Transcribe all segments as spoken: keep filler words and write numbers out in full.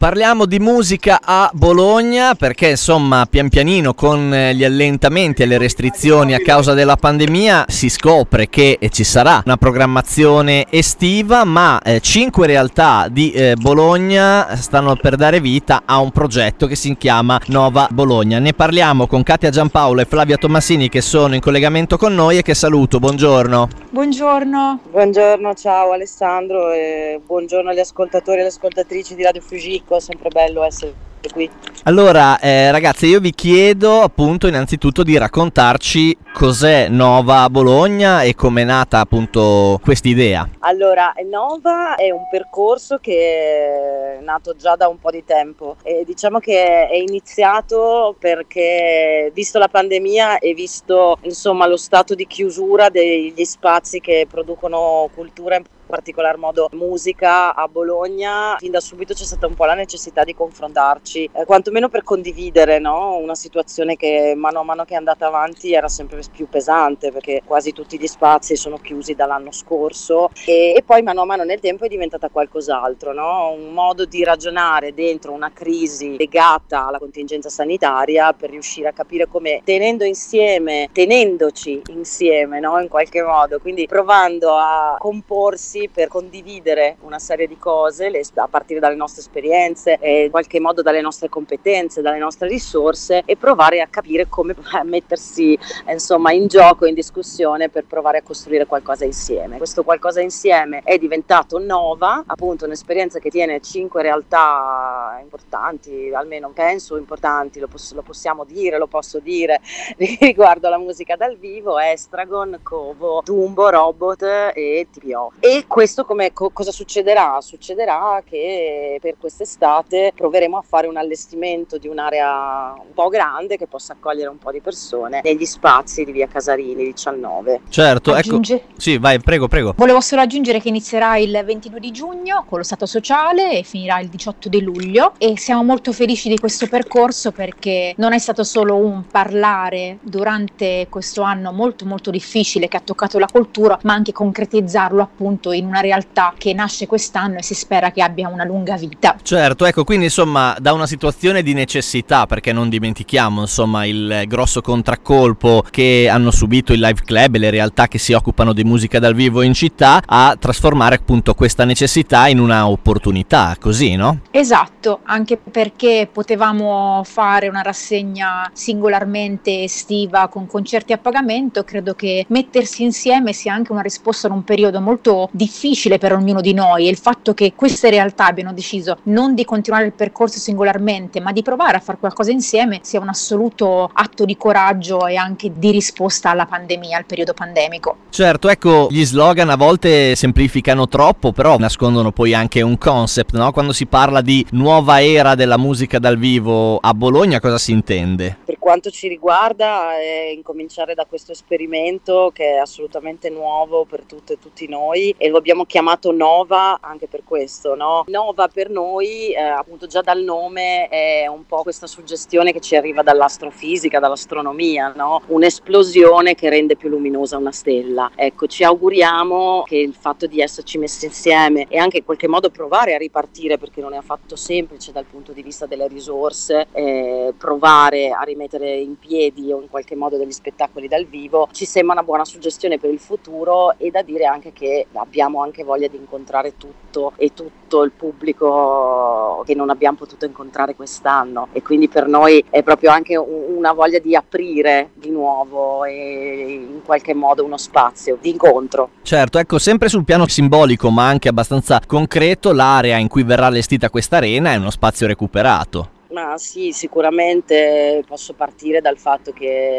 Parliamo di musica a Bologna perché insomma pian pianino con gli allentamenti e le restrizioni a causa della pandemia si scopre che ci sarà una programmazione estiva, ma eh, cinque realtà di eh, Bologna stanno per dare vita a un progetto che si chiama Nova Bologna. Ne parliamo con Katia Giampaolo e Flavia Tomassini che sono in collegamento con noi e che saluto. Buongiorno. Buongiorno. Buongiorno, ciao Alessandro e buongiorno agli ascoltatori e alle ascoltatrici di Radio Fugico, è sempre bello essere qui. Allora eh, ragazzi, io vi chiedo appunto innanzitutto di raccontarci cos'è Nova Bologna e com'è nata appunto quest'idea. Allora, Nova è un percorso che è nato già da un po' di tempo e diciamo che è iniziato perché visto la pandemia e visto insomma lo stato di chiusura degli spazi che producono cultura, in particolar modo musica a Bologna, fin da subito c'è stata un po' la necessità di confrontarci, eh, quantomeno per condividere, no? Una situazione che mano a mano che è andata avanti era sempre più pesante perché quasi tutti gli spazi sono chiusi dall'anno scorso e, e poi mano a mano nel tempo è diventata qualcos'altro, no? Un modo di ragionare dentro una crisi legata alla contingenza sanitaria per riuscire a capire come tenendo insieme, tenendoci insieme, no? In qualche modo, quindi provando a comporsi per condividere una serie di cose le, a partire dalle nostre esperienze e in qualche modo dalle nostre competenze, dalle nostre risorse e provare a capire come mettersi insomma in gioco, in discussione per provare a costruire qualcosa insieme. Questo qualcosa insieme è diventato Nova, appunto un'esperienza che tiene cinque realtà importanti, almeno penso importanti, lo, poss- lo possiamo dire, lo posso dire riguardo alla musica dal vivo: Estragon, Covo, Dumbo, Robot e T P O. E questo come co- cosa succederà? Succederà che per quest'estate proveremo a fare un allestimento di un'area un po' grande che possa accogliere un po' di persone negli spazi di via Casarini diciannove. Certo, Aggiunge... ecco. Sì, vai, prego, prego. Volevo solo aggiungere che inizierà il ventidue di giugno con lo Stato Sociale e finirà il diciotto di luglio e siamo molto felici di questo percorso perché non è stato solo un parlare durante questo anno molto molto difficile che ha toccato la cultura, ma anche concretizzarlo appunto in una realtà che nasce quest'anno e si spera che abbia una lunga vita. Certo, ecco, quindi insomma da una situazione di necessità, perché non dimentichiamo insomma il grosso contraccolpo che hanno subito il live club e le realtà che si occupano di musica dal vivo in città, a trasformare appunto questa necessità in una opportunità, così, no? Esatto, anche perché potevamo fare una rassegna singolarmente estiva con concerti a pagamento, credo che mettersi insieme sia anche una risposta ad un periodo molto difficile per ognuno di noi e il fatto che queste realtà abbiano deciso non di continuare il percorso singolarmente ma di provare a fare qualcosa insieme sia un assoluto atto di coraggio e anche di risposta alla pandemia, al periodo pandemico. Certo, ecco, gli slogan a volte semplificano troppo, però nascondono poi anche un concept, no? Quando si parla di nuova era della musica dal vivo a Bologna, cosa si intende? Per quanto ci riguarda è incominciare da questo esperimento che è assolutamente nuovo per tutte e tutti noi e lo abbiamo chiamato Nova anche per questo, no? Nova per noi eh, appunto già dal nome è un po' questa suggestione che ci arriva dall'astrofisica, dall'astronomia, no? Un'esplosione che rende più luminosa una stella. Ecco, ci auguriamo che il fatto di esserci messi insieme e anche in qualche modo provare a ripartire, perché non è affatto semplice dal punto di vista delle risorse, eh, provare a rimettere in piedi o in qualche modo degli spettacoli dal vivo, ci sembra una buona suggestione per il futuro e da dire anche che abbiamo anche voglia di incontrare tutto e tutto il pubblico che non abbiamo potuto incontrare quest'anno e quindi per noi è proprio anche una voglia di aprire di nuovo e in qualche modo uno spazio di incontro. Certo, ecco, sempre sul piano simbolico ma anche abbastanza concreto, l'area in cui verrà allestita questa arena è uno spazio recuperato. Ma sì, sicuramente posso partire dal fatto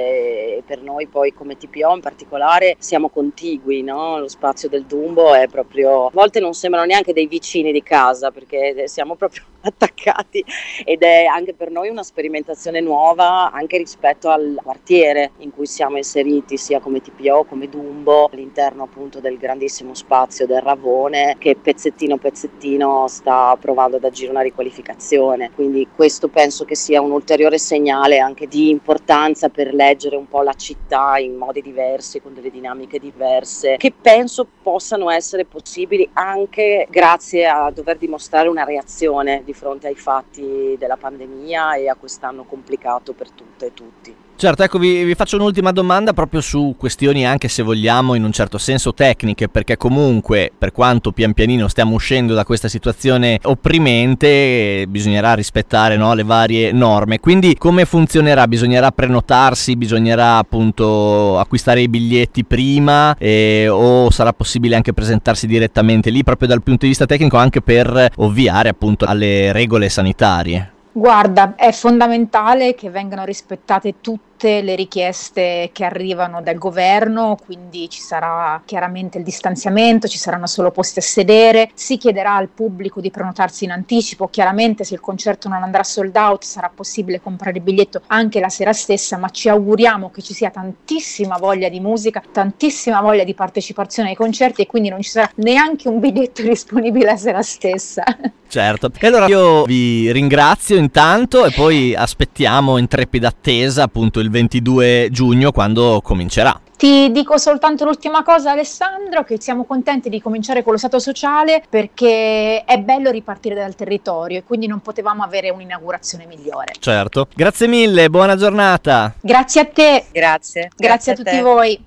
che per noi poi come T P O in particolare siamo contigui, no? Lo spazio del Dumbo è proprio, a volte non sembrano neanche dei vicini di casa perché siamo proprio attaccati ed è anche per noi una sperimentazione nuova anche rispetto al quartiere in cui siamo inseriti sia come T P O come Dumbo all'interno appunto del grandissimo spazio del Ravone che pezzettino pezzettino sta provando ad agire una riqualificazione, quindi questo penso che sia un ulteriore segnale anche di importanza per leggere un po' la città in modi diversi, con delle dinamiche diverse, che penso possano essere possibili anche grazie a dover dimostrare una reazione di fronte ai fatti della pandemia e a quest'anno complicato per tutte e tutti. Certo, ecco, vi, vi faccio un'ultima domanda proprio su questioni anche, se vogliamo, in un certo senso tecniche, perché comunque, per quanto pian pianino stiamo uscendo da questa situazione opprimente, bisognerà rispettare, no, le varie norme. Quindi come funzionerà? Bisognerà prenotarsi, bisognerà appunto acquistare i biglietti prima, eh, o sarà possibile anche presentarsi direttamente lì, proprio dal punto di vista tecnico, anche per ovviare appunto alle regole sanitarie? Guarda, è fondamentale che vengano rispettate tutte le richieste che arrivano dal governo, quindi ci sarà chiaramente il distanziamento, ci saranno solo posti a sedere, si chiederà al pubblico di prenotarsi in anticipo. Chiaramente, se il concerto non andrà sold out, sarà possibile comprare il biglietto anche la sera stessa, ma ci auguriamo che ci sia tantissima voglia di musica, tantissima voglia di partecipazione ai concerti, e quindi non ci sarà neanche un biglietto disponibile la sera stessa. Certo, e allora io vi ringrazio intanto e poi aspettiamo in trepida attesa appunto il ventidue giugno, quando comincerà. Ti dico soltanto l'ultima cosa, Alessandro, che siamo contenti di cominciare con lo Stato sociale, perché è bello ripartire dal territorio e quindi non potevamo avere un'inaugurazione migliore. Certo, grazie mille, buona giornata. Grazie a te. Grazie. Grazie, grazie a tutti te. voi.